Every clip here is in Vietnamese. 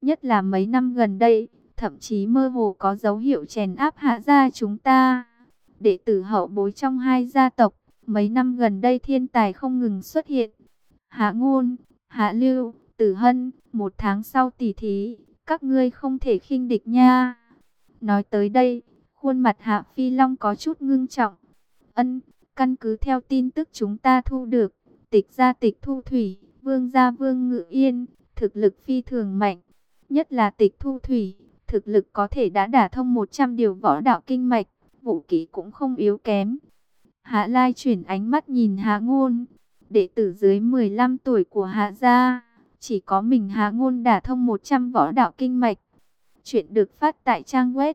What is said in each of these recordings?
nhất là mấy năm gần đây, thậm chí mơ hồ có dấu hiệu chèn áp Hạ gia chúng ta. Đệ tử hậu bối trong hai gia tộc, mấy năm gần đây thiên tài không ngừng xuất hiện. Hạ Ngôn, Hạ Lưu, Tử Hân, 1 tháng sau tỷ thí, các ngươi không thể khinh địch nha. Nói tới đây, khuôn mặt Hạ Phi Long có chút ngưng trọng. Căn cứ theo tin tức chúng ta thu được, Tịch gia Tịch Thu Thủy, Vương gia Vương Ngự Yên, thực lực phi thường mạnh. Nhất là Tịch Thu Thủy, thực lực có thể đã đả thông 100 điều võ đạo kinh mạch, vũ khí cũng không yếu kém. Hạ Lai chuyển ánh mắt nhìn Hạ Ngôn, đệ tử dưới 15 tuổi của Hạ gia, chỉ có mình Hạ Ngôn đả thông 100 võ đạo kinh mạch. Chuyện được phát tại trang web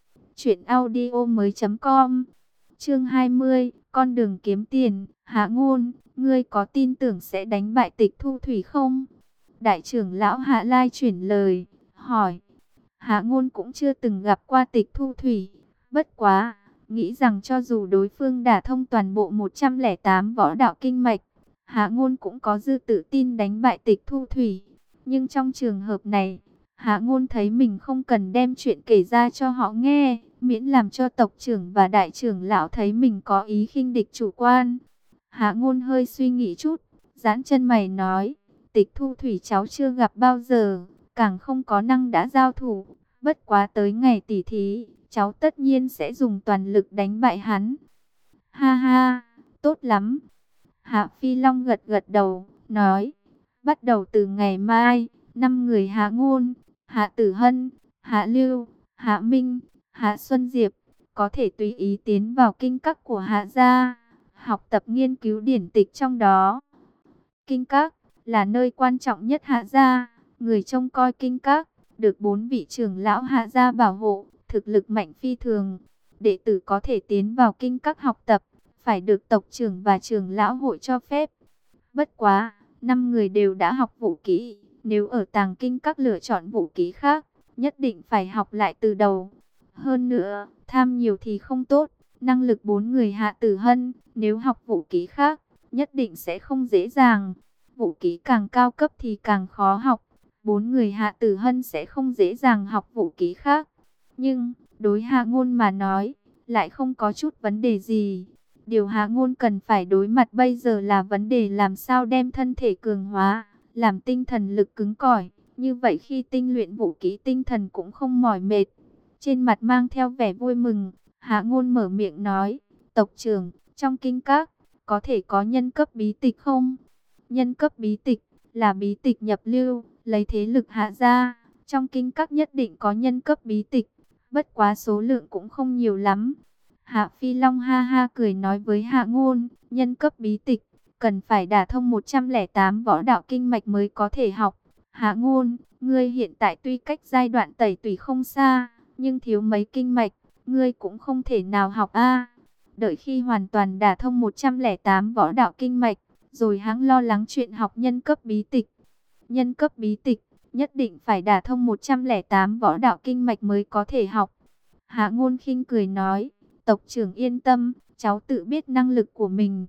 truyệnaudiomoi.com. Chương 20, con đường kiếm tiền. Hạ Ngôn, ngươi có tin tưởng sẽ đánh bại Tịch Thu Thủy không? Đại trưởng lão Hạ Lai chuyển lời, hỏi. Hạ Ngôn cũng chưa từng gặp qua Tịch Thu Thủy, bất quá, nghĩ rằng cho dù đối phương đả thông toàn bộ 108 võ đạo kinh mạch, Hạ Ngôn cũng có dư tự tin đánh bại Tịch Thu Thủy. Nhưng trong trường hợp này, Hạ Ngôn thấy mình không cần đem chuyện kể ra cho họ nghe, miễn làm cho tộc trưởng và đại trưởng lão thấy mình có ý khinh địch chủ quan. Hạ Ngôn hơi suy nghĩ chút, giãn chân mày nói, Tịch Thu Thủy cháu chưa gặp bao giờ, càng không có năng đã giao thủ, bất quá tới ngày tỷ thí, cháu tất nhiên sẽ dùng toàn lực đánh bại hắn. Ha ha, tốt lắm. Hạ Phi Long gật gật đầu, nói, bắt đầu từ ngày mai, 5 người Hạ Ngôn, Hạ Tử Hân, Hạ Lưu, Hạ Minh, Hạ Xuân Diệp, có thể tùy ý tiến vào kinh các của Hạ gia, học tập nghiên cứu điển tịch trong đó. Kinh các là nơi quan trọng nhất Hạ gia, người trông coi kinh các, được 4 vị trưởng lão Hạ gia bảo hộ, thực lực mạnh phi thường. Đệ tử có thể tiến vào kinh các học tập, phải được tộc trưởng và trưởng lão hội cho phép. Bất quá, 5 người đều đã học vũ kỹ, nếu ở tàng kinh các lựa chọn vũ kỹ khác, nhất định phải học lại từ đầu. Hơn nữa, tham nhiều thì không tốt, năng lực 4 người Hạ Tử Hân, nếu học vũ kỹ khác, nhất định sẽ không dễ dàng. Vũ kỹ càng cao cấp thì càng khó học, 4 người Hạ Tử Hân sẽ không dễ dàng học vũ kỹ khác. Nhưng, đối Hạ Ngôn mà nói, lại không có chút vấn đề gì. Điều Hạ Ngôn cần phải đối mặt bây giờ là vấn đề làm sao đem thân thể cường hóa, làm tinh thần lực cứng cỏi. Như vậy khi tinh luyện vũ kỹ tinh thần cũng không mỏi mệt. Trên mặt mang theo vẻ vui mừng, Hạ Ngôn mở miệng nói, tộc trưởng, trong kinh các, có thể có nhân cấp bí tịch không? Nhân cấp bí tịch, là bí tịch nhập lưu, lấy thế lực Hạ gia, trong kinh các nhất định có nhân cấp bí tịch, bất quá số lượng cũng không nhiều lắm. Hạ Phi Long ha ha cười nói với Hạ Ngôn, nhân cấp bí tịch, cần phải đả thông 108 võ đạo kinh mạch mới có thể học. Hạ Ngôn, ngươi hiện tại tuy cách giai đoạn tẩy tủy không xa, nhưng thiếu mấy kinh mạch, ngươi cũng không thể nào học a. Đợi khi hoàn toàn đả thông 108 võ đạo kinh mạch, rồi hãng lo lắng chuyện học nhân cấp bí tịch. Nhân cấp bí tịch, nhất định phải đả thông 108 võ đạo kinh mạch mới có thể học. Hạ Ngôn khinh cười nói, tộc trưởng yên tâm, cháu tự biết năng lực của mình.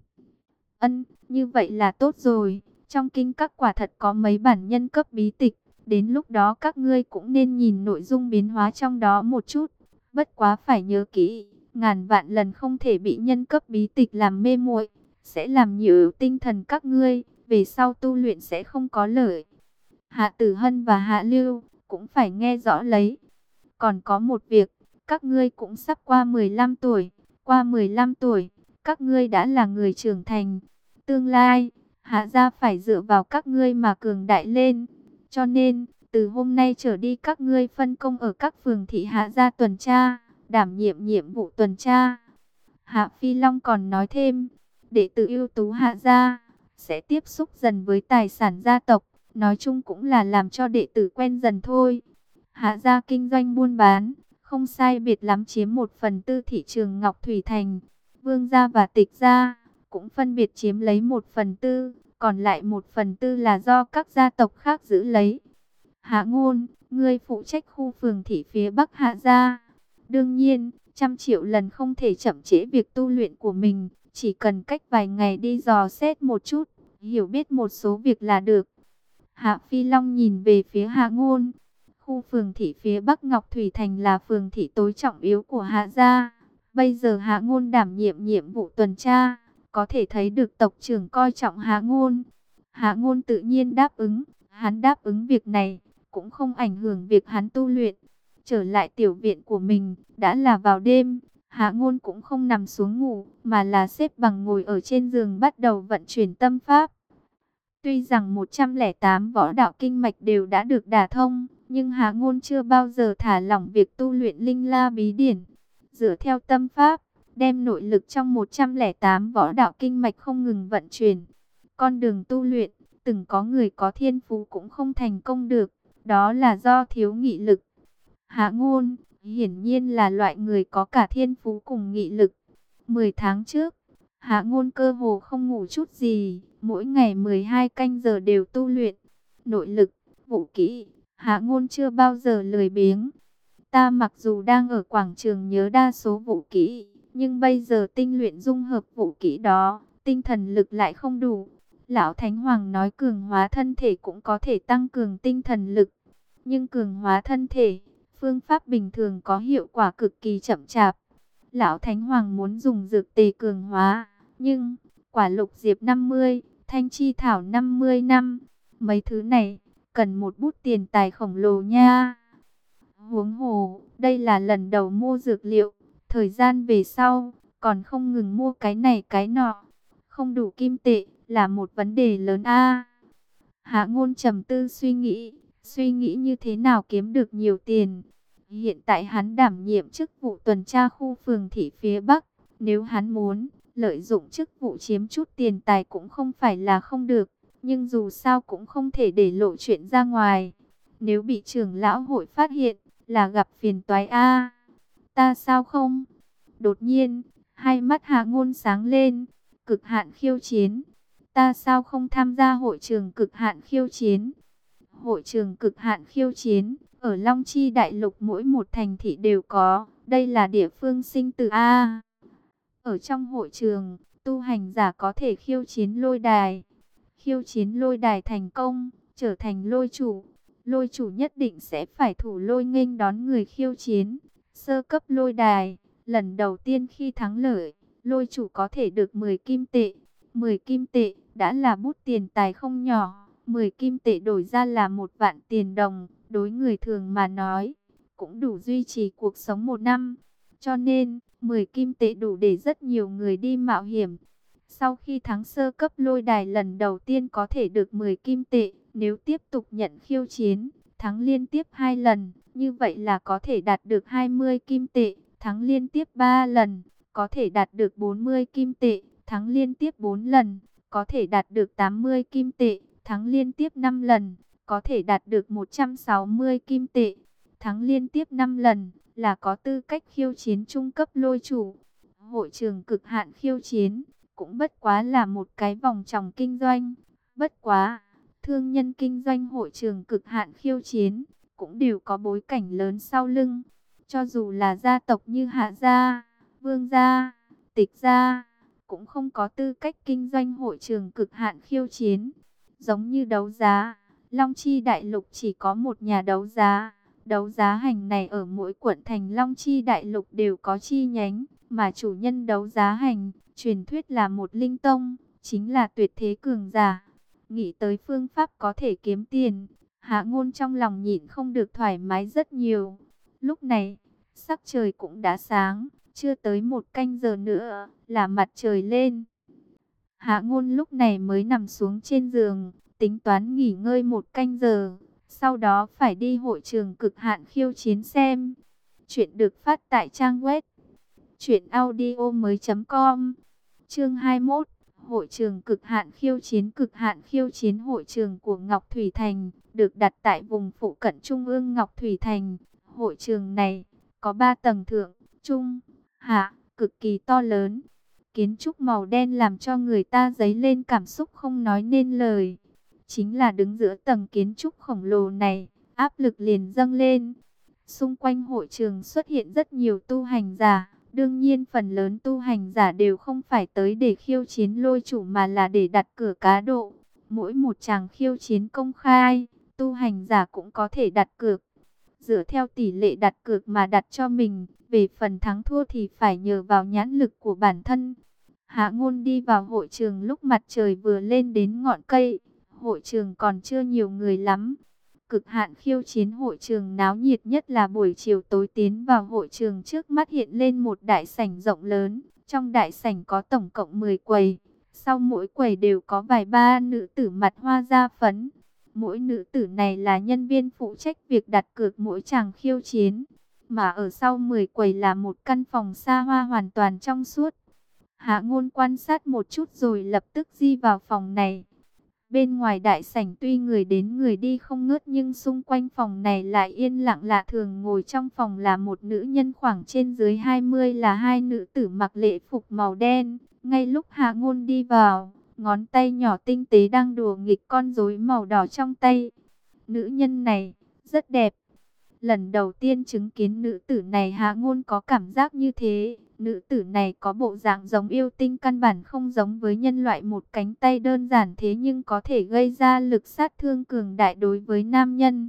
Như vậy là tốt rồi, trong kinh các quả thật có mấy bản nhân cấp bí tịch, đến lúc đó các ngươi cũng nên nhìn nội dung biến hóa trong đó một chút. Bất quá phải nhớ kỹ, ngàn vạn lần không thể bị nhân cấp bí tịch làm mê muội, sẽ làm nhiều tinh thần các ngươi, về sau tu luyện sẽ không có lợi. Hạ Tử Hân và Hạ Lưu cũng phải nghe rõ lấy. Còn có một việc, các ngươi cũng sắp qua 15 tuổi, qua 15 tuổi, các ngươi đã là người trưởng thành. Tương lai, Hạ gia phải dựa vào các ngươi mà cường đại lên. Cho nên, từ hôm nay trở đi các ngươi phân công ở các phường thị Hạ gia tuần tra, đảm nhiệm nhiệm vụ tuần tra. Hạ Phi Long còn nói thêm, đệ tử ưu tú Hạ gia sẽ tiếp xúc dần với tài sản gia tộc, nói chung cũng là làm cho đệ tử quen dần thôi. Hạ gia kinh doanh buôn bán, không sai biệt lắm chiếm 1/4 thị trường Ngọc Thủy Thành. Vương gia và Tịch gia cũng phân biệt chiếm lấy 1/4, còn lại 1/4 là do các gia tộc khác giữ lấy. Hạ Ngôn, ngươi phụ trách khu phường thị phía Bắc Hạ gia. Đương nhiên, 100 triệu lần không thể chậm trễ việc tu luyện của mình, chỉ cần cách vài ngày đi dò xét một chút, hiểu biết một số việc là được. Hạ Phi Long nhìn về phía Hạ Ngôn, Khu phường thị phía Bắc Ngọc Thủy Thành là phường thị tối trọng yếu của Hạ gia. Bây giờ Hạ Ngôn đảm nhiệm nhiệm vụ tuần tra, có thể thấy được tộc trưởng coi trọng Hạ Ngôn. Hạ Ngôn tự nhiên đáp ứng, hắn đáp ứng việc này, cũng không ảnh hưởng việc hắn tu luyện. Trở lại tiểu viện của mình, đã là vào đêm, Hạ Ngôn cũng không nằm xuống ngủ, mà là xếp bằng ngồi ở trên giường bắt đầu vận chuyển tâm pháp. Tuy rằng 108 võ đạo kinh mạch đều đã được đả thông, nhưng Hạ Ngôn chưa bao giờ thả lỏng việc tu luyện linh la bí điển. Dựa theo tâm pháp, đem nội lực trong 108 võ đạo kinh mạch không ngừng vận chuyển. Con đường tu luyện, từng có người có thiên phú cũng không thành công được, đó là do thiếu nghị lực. Hạ Ngôn, hiển nhiên là loại người có cả thiên phú cùng nghị lực. 10 tháng trước, Hạ Ngôn cơ hồ không ngủ chút gì, mỗi ngày 12 canh giờ đều tu luyện. Nội lực, vũ kỹ, Hạ Ngôn chưa bao giờ lười biếng. Ta mặc dù đang ở quảng trường nhớ đa số vũ kỹ, nhưng bây giờ tinh luyện dung hợp vũ kỹ đó, tinh thần lực lại không đủ. Lão Thánh Hoàng nói cường hóa thân thể cũng có thể tăng cường tinh thần lực, nhưng cường hóa thân thể, phương pháp bình thường có hiệu quả cực kỳ chậm chạp. Lão Thánh Hoàng muốn dùng dược tề cường hóa, nhưng quả lục diệp 50, thanh chi thảo 50 năm, mấy thứ này cần một bút tiền tài khổng lồ nha. Huống hồ, đây là lần đầu mua dược liệu, thời gian về sau còn không ngừng mua cái này cái nọ, không đủ kim tệ là một vấn đề lớn a. Hạ Ngôn trầm tư suy nghĩ như thế nào kiếm được nhiều tiền. Hiện tại hắn đảm nhiệm chức vụ tuần tra khu phường thị phía Bắc, nếu hắn muốn lợi dụng chức vụ chiếm chút tiền tài cũng không phải là không được, nhưng dù sao cũng không thể để lộ chuyện ra ngoài. Nếu bị trưởng lão hội phát hiện, là gặp phiền toái a. Ta sao không? Đột nhiên, hai mắt Hạ Ngôn sáng lên, cực hạn khiêu chiến. Ta sao không tham gia hội trường cực hạn khiêu chiến? Hội trường cực hạn khiêu chiến, ở Long Chi Đại Lục mỗi một thành thị đều có, đây là địa phương sinh tử a. Ở trong hội trường, tu hành giả có thể khiêu chiến lôi đài. Khiêu chiến lôi đài thành công, trở thành lôi chủ. Lôi chủ nhất định sẽ phải thủ lôi nghênh đón người khiêu chiến. Sơ cấp lôi đài, lần đầu tiên khi thắng lợi, lôi chủ có thể được 10 kim tệ. 10 kim tệ đã là bút tiền tài không nhỏ. 10 kim tệ đổi ra là 1 vạn tiền đồng. Đối người thường mà nói, cũng đủ duy trì cuộc sống 1 năm. Cho nên, 10 kim tệ đủ để rất nhiều người đi mạo hiểm. Sau khi thắng sơ cấp lôi đài lần đầu tiên có thể được 10 kim tệ, nếu tiếp tục nhận khiêu chiến, thắng liên tiếp 2 lần, như vậy là có thể đạt được 20 kim tệ, thắng liên tiếp 3 lần, có thể đạt được 40 kim tệ, thắng liên tiếp 4 lần, có thể đạt được 80 kim tệ, thắng liên tiếp 5 lần, có thể đạt được 160 kim tệ, thắng liên tiếp 5 lần, là có tư cách khiêu chiến trung cấp lôi chủ. Hội trường cực hạn khiêu chiến cũng bất quá là một cái vòng tròn kinh doanh. Bất quá, thương nhân kinh doanh hội trường cực hạn khiêu chiến cũng đều có bối cảnh lớn sau lưng. Cho dù là gia tộc như Hạ gia, Vương gia, Tịch gia, cũng không có tư cách kinh doanh hội trường cực hạn khiêu chiến. Giống như đấu giá, Long Chi Đại Lục chỉ có một nhà đấu giá. Đấu giá hành này ở mỗi quận thành Long Chi Đại Lục đều có chi nhánh, mà chủ nhân đấu giá hành, truyền thuyết là một linh tông, chính là tuyệt thế cường giả. Nghĩ tới phương pháp có thể kiếm tiền, Hạ Ngôn trong lòng nhịn không được thoải mái rất nhiều. Lúc này, sắc trời cũng đã sáng, chưa tới 1 canh giờ nữa là mặt trời lên. Hạ Ngôn lúc này mới nằm xuống trên giường, tính toán nghỉ ngơi 1 canh giờ. Sau đó phải đi hội trường cực hạn khiêu chiến xem. Chuyện được phát tại trang web truyệnaudiomoi.com. Chương 21, hội trường cực hạn khiêu chiến hội trường của Ngọc Thủy Thành, được đặt tại vùng phụ cận trung ương Ngọc Thủy Thành. Hội trường này có 3 tầng thượng, trung, hạ, cực kỳ to lớn. Kiến trúc màu đen làm cho người ta dấy lên cảm xúc không nói nên lời. Chính là đứng giữa tầng kiến trúc khổng lồ này, áp lực liền dâng lên. Xung quanh hội trường xuất hiện rất nhiều tu hành giả. Đương nhiên phần lớn tu hành giả đều không phải tới để khiêu chiến lôi chủ mà là để đặt cược cá độ. Mỗi một tràng khiêu chiến công khai, tu hành giả cũng có thể đặt cược. dựa theo tỷ lệ đặt cược mà đặt cho mình. Về phần thắng thua thì phải nhờ vào nhãn lực của bản thân. Hạ Ngôn đi vào hội trường lúc mặt trời vừa lên đến ngọn cây. Hội trường còn chưa nhiều người lắm. Cực hạn khiêu chiến hội trường náo nhiệt nhất là buổi chiều tối. Tiến vào hội trường, trước mắt hiện lên một đại sảnh rộng lớn. Trong đại sảnh có tổng cộng 10 quầy. Sau mỗi quầy đều có vài ba nữ tử mặt hoa da phấn. Mỗi nữ tử này là nhân viên phụ trách việc đặt cược mỗi chàng khiêu chiến. Mà ở sau 10 quầy là một căn phòng xa hoa hoàn toàn trong suốt. Hạ Ngôn quan sát một chút rồi lập tức di vào phòng này. Bên ngoài đại sảnh tuy người đến người đi không ngớt, nhưng xung quanh phòng này lại yên lặng lạ thường. Ngồi trong phòng là một nữ nhân khoảng trên dưới 20, là hai nữ tử mặc lễ phục màu đen. Ngay lúc Hạ Ngôn đi vào, ngón tay nhỏ tinh tế đang đùa nghịch con rối màu đỏ trong tay. Nữ nhân này rất đẹp. Lần đầu tiên chứng kiến nữ tử này, Hạ Ngôn có cảm giác như thế. Nữ tử này có bộ dạng giống yêu tinh, căn bản không giống với nhân loại. Một cánh tay đơn giản thế nhưng có thể gây ra lực sát thương cường đại đối với nam nhân.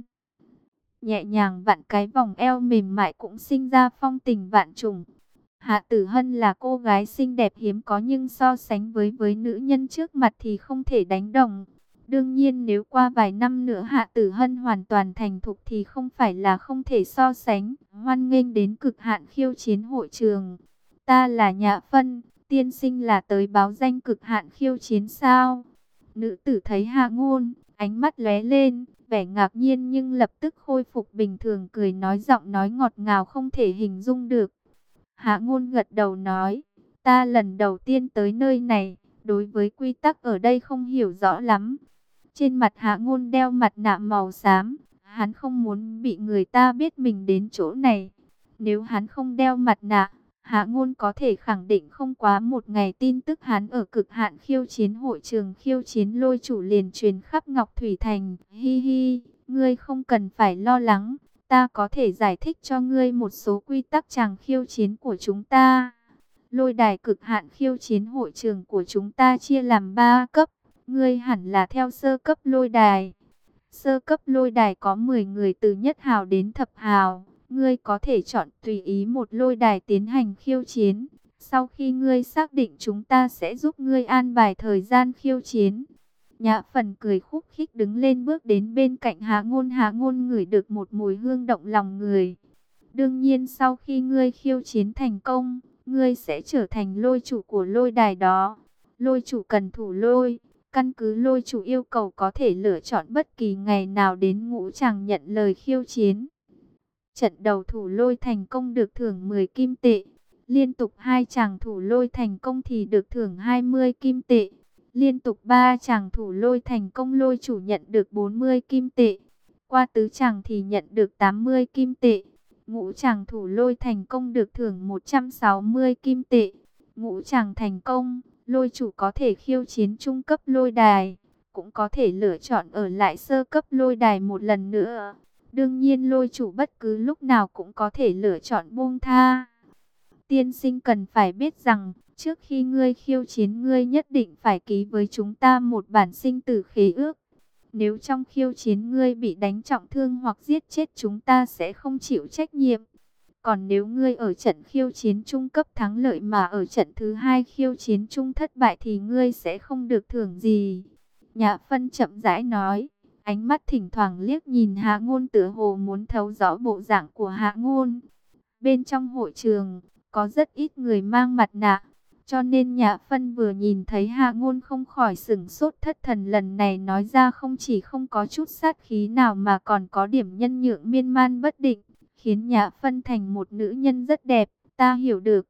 Nhẹ nhàng vặn cái vòng eo mềm mại cũng sinh ra phong tình vạn trùng. Hạ Tử Hân là cô gái xinh đẹp hiếm có, nhưng so sánh với nữ nhân trước mặt thì không thể đánh đồng. Đương nhiên nếu qua vài năm nữa Hạ Tử Hân hoàn toàn thành thục thì không phải là không thể so sánh. Hoan nghênh đến cực hạn khiêu chiến hội trường. Ta là Nhã Phân, tiên sinh là tới báo danh cực hạn khiêu chiến sao? Nữ tử thấy Hạ Ngôn, ánh mắt lóe lên, vẻ ngạc nhiên nhưng lập tức khôi phục bình thường, cười nói, giọng nói ngọt ngào không thể hình dung được. Hạ Ngôn gật đầu nói, ta lần đầu tiên tới nơi này, đối với quy tắc ở đây không hiểu rõ lắm. Trên mặt Hạ Ngôn đeo mặt nạ màu xám, hắn không muốn bị người ta biết mình đến chỗ này. Nếu hắn không đeo mặt nạ, Hạ Ngôn có thể khẳng định không quá một ngày tin tức hắn ở cực hạn khiêu chiến hội trường khiêu chiến Lôi Chủ liền truyền khắp Ngọc Thủy Thành. Hi hi, ngươi không cần phải lo lắng, ta có thể giải thích cho ngươi một số quy tắc chàng khiêu chiến của chúng ta. Lôi đài cực hạn khiêu chiến hội trường của chúng ta chia làm 3 cấp, ngươi hẳn là theo sơ cấp lôi đài. Sơ cấp lôi đài có 10 người từ nhất hào đến thập hào. Ngươi có thể chọn tùy ý một lôi đài tiến hành khiêu chiến. Sau khi ngươi xác định, chúng ta sẽ giúp ngươi an bài thời gian khiêu chiến. Nhã Phần cười khúc khích đứng lên bước đến bên cạnh Hạ Ngôn. Hạ Ngôn ngửi được một mùi hương động lòng người. Đương nhiên sau khi ngươi khiêu chiến thành công, ngươi sẽ trở thành lôi chủ của lôi đài đó. Lôi chủ cần thủ lôi. Căn cứ lôi chủ yêu cầu có thể lựa chọn bất kỳ ngày nào đến ngũ tràng nhận lời khiêu chiến. Trận đầu thủ lôi thành công được thưởng 10 kim tệ. Liên tục 2 chàng thủ lôi thành công thì được thưởng 20 kim tệ. Liên tục 3 chàng thủ lôi thành công, lôi chủ nhận được 40 kim tệ. Qua tứ chàng thì nhận được 80 kim tệ. Ngũ chàng thủ lôi thành công được thưởng 160 kim tệ. Ngũ chàng thành công, lôi chủ có thể khiêu chiến trung cấp lôi đài, cũng có thể lựa chọn ở lại sơ cấp lôi đài một lần nữa. Đương nhiên lôi chủ bất cứ lúc nào cũng có thể lựa chọn buông tha. Tiên sinh cần phải biết rằng, trước khi ngươi khiêu chiến, ngươi nhất định phải ký với chúng ta một bản sinh tử khế ước. Nếu trong khiêu chiến ngươi bị đánh trọng thương hoặc giết chết, chúng ta sẽ không chịu trách nhiệm. Còn nếu ngươi ở trận khiêu chiến trung cấp thắng lợi mà ở trận thứ 2 khiêu chiến trung thất bại thì ngươi sẽ không được thưởng gì. Nhã Phân chậm rãi nói, ánh mắt thỉnh thoảng liếc nhìn Hạ Ngôn, tựa hồ muốn thấu rõ bộ dạng của Hạ Ngôn. Bên trong hội trường, có rất ít người mang mặt nạ, cho nên Nhã Phân vừa nhìn thấy Hạ Ngôn không khỏi sửng sốt thất thần. Lần này nói ra không chỉ không có chút sát khí nào mà còn có điểm nhân nhượng miên man bất định, khiến Nhã Phân thành một nữ nhân rất đẹp. Ta hiểu được.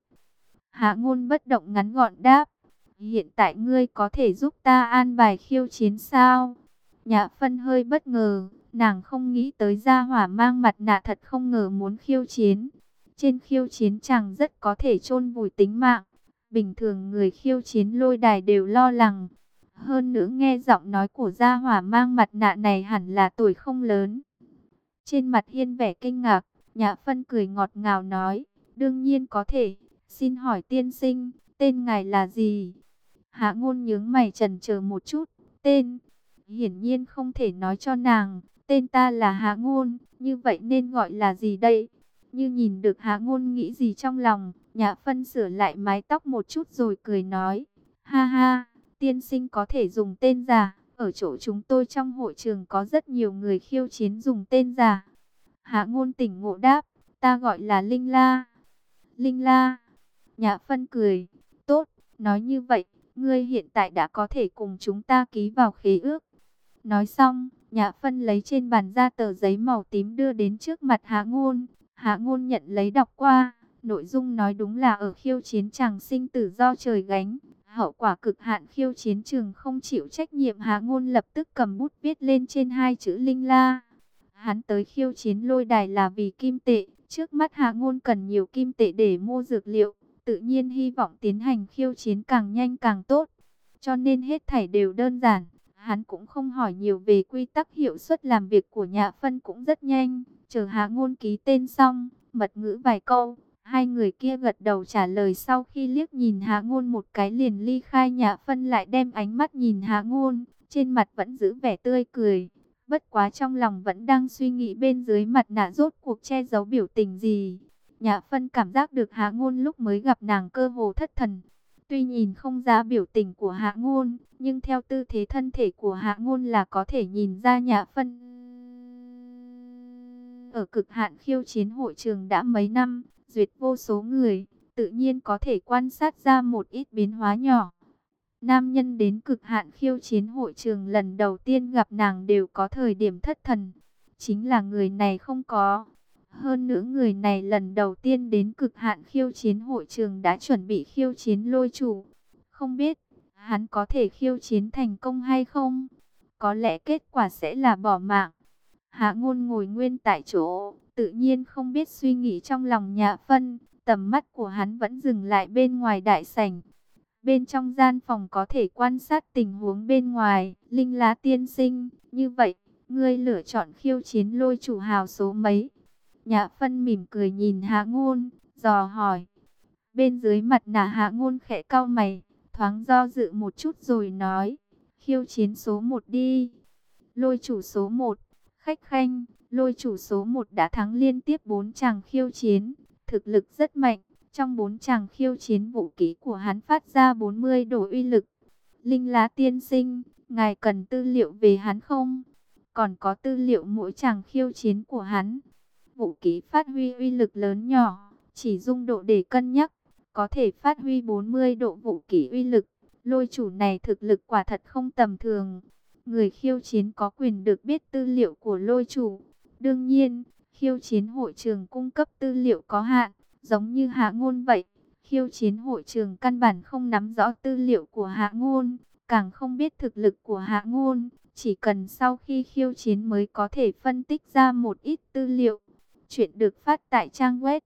Hạ Ngôn bất động ngắn gọn đáp. Hiện tại ngươi có thể giúp ta an bài khiêu chiến sao? Nhã Phân hơi bất ngờ. Nàng không nghĩ tới gia hỏa mang mặt nạ thật không ngờ muốn khiêu chiến. Trên khiêu chiến chàng rất có thể chôn vùi tính mạng. Bình thường người khiêu chiến lôi đài đều lo lắng. Hơn nữa nghe giọng nói của gia hỏa mang mặt nạ này hẳn là tuổi không lớn. Trên mặt Hiên vẻ kinh ngạc, Nhã Phân cười ngọt ngào nói, đương nhiên có thể. Xin hỏi tiên sinh, tên ngài là gì? Hạ Ngôn nhướng mày chần chờ một chút, tên hiển nhiên không thể nói cho nàng. tên ta là Hạ Ngôn, như vậy nên gọi là gì đây? Như nhìn được Hạ Ngôn nghĩ gì trong lòng, Nhã Phân sửa lại mái tóc một chút rồi cười nói, ha ha, tiên sinh có thể dùng tên giả, ở chỗ chúng tôi trong hội trường có rất nhiều người khiêu chiến dùng tên giả. Hạ Ngôn tỉnh ngộ đáp, ta gọi là Linh La. Linh La. Nhã Phân cười, tốt, nói như vậy, ngươi hiện tại đã có thể cùng chúng ta ký vào khế ước. Nói xong, Nhã Phân lấy trên bàn ra tờ giấy màu tím đưa đến trước mặt Hạ Ngôn. Hạ Ngôn nhận lấy đọc qua, nội dung nói đúng là ở khiêu chiến chàng sinh tử do trời gánh. Hậu quả cực hạn khiêu chiến trường không chịu trách nhiệm. Hạ Ngôn lập tức cầm bút viết lên trên hai chữ Linh La. Hắn tới khiêu chiến lôi đài là vì kim tệ. Trước mắt Hạ Ngôn cần nhiều kim tệ để mua dược liệu. Tự nhiên hy vọng tiến hành khiêu chiến càng nhanh càng tốt. Cho nên hết thảy đều đơn giản. Hắn cũng không hỏi nhiều về quy tắc, hiệu suất làm việc của Nhã Phân cũng rất nhanh. Chờ Hạ Ngôn ký tên xong, mật ngữ vài câu, hai người kia gật đầu trả lời. Sau khi liếc nhìn Hạ Ngôn một cái liền ly khai. Nhã Phân lại đem ánh mắt nhìn Hạ Ngôn, trên mặt vẫn giữ vẻ tươi cười. Bất quá trong lòng vẫn đang suy nghĩ bên dưới mặt nạ rốt cuộc che giấu biểu tình gì. Nhã Phân cảm giác được Hạ Ngôn lúc mới gặp nàng cơ hồ thất thần. Tuy nhìn không ra biểu tình của Hạ Ngôn, nhưng theo tư thế thân thể của Hạ Ngôn là có thể nhìn ra Nhã Phân ở cực hạn khiêu chiến hội trường đã mấy năm, duyệt vô số người, tự nhiên có thể quan sát ra một ít biến hóa nhỏ. Nam nhân đến cực hạn khiêu chiến hội trường lần đầu tiên gặp nàng đều có thời điểm thất thần, chính là người này không có. Hơn nữa người này lần đầu tiên đến cực hạn khiêu chiến hội trường đã chuẩn bị khiêu chiến lôi chủ. Không biết, hắn có thể khiêu chiến thành công hay không? Có lẽ kết quả sẽ là bỏ mạng. Hạ Ngôn ngồi nguyên tại chỗ, tự nhiên không biết suy nghĩ trong lòng Nhã Phân. Tầm mắt của hắn vẫn dừng lại bên ngoài đại sảnh. Bên trong gian phòng có thể quan sát tình huống bên ngoài. Linh Lá tiên sinh, như vậy, ngươi lựa chọn khiêu chiến lôi chủ hào số mấy? Nhã Phân mỉm cười nhìn Hạ Ngôn, dò hỏi. Bên dưới mặt nạ Hạ Ngôn khẽ cau mày, thoáng do dự một chút rồi nói, khiêu chiến số 1 đi. Lôi chủ số 1, khách khanh, lôi chủ số 1 đã thắng liên tiếp 4 chàng khiêu chiến, thực lực rất mạnh. Trong 4 chàng khiêu chiến vũ khí của hắn phát ra 40 độ uy lực. Linh Lá tiên sinh, ngài cần tư liệu về hắn không? Còn có tư liệu mỗi chàng khiêu chiến của hắn. Vũ khí phát huy uy lực lớn nhỏ, chỉ dung độ để cân nhắc, có thể phát huy 40 độ vũ khí uy lực. Lôi chủ này thực lực quả thật không tầm thường. Người khiêu chiến có quyền được biết tư liệu của lôi chủ. Đương nhiên, khiêu chiến hội trường cung cấp tư liệu có hạn, giống như Hạ Ngôn vậy. Khiêu chiến hội trường căn bản không nắm rõ tư liệu của Hạ Ngôn, càng không biết thực lực của Hạ Ngôn. Chỉ cần sau khi khiêu chiến mới có thể phân tích ra một ít tư liệu. Chuyện được phát tại trang web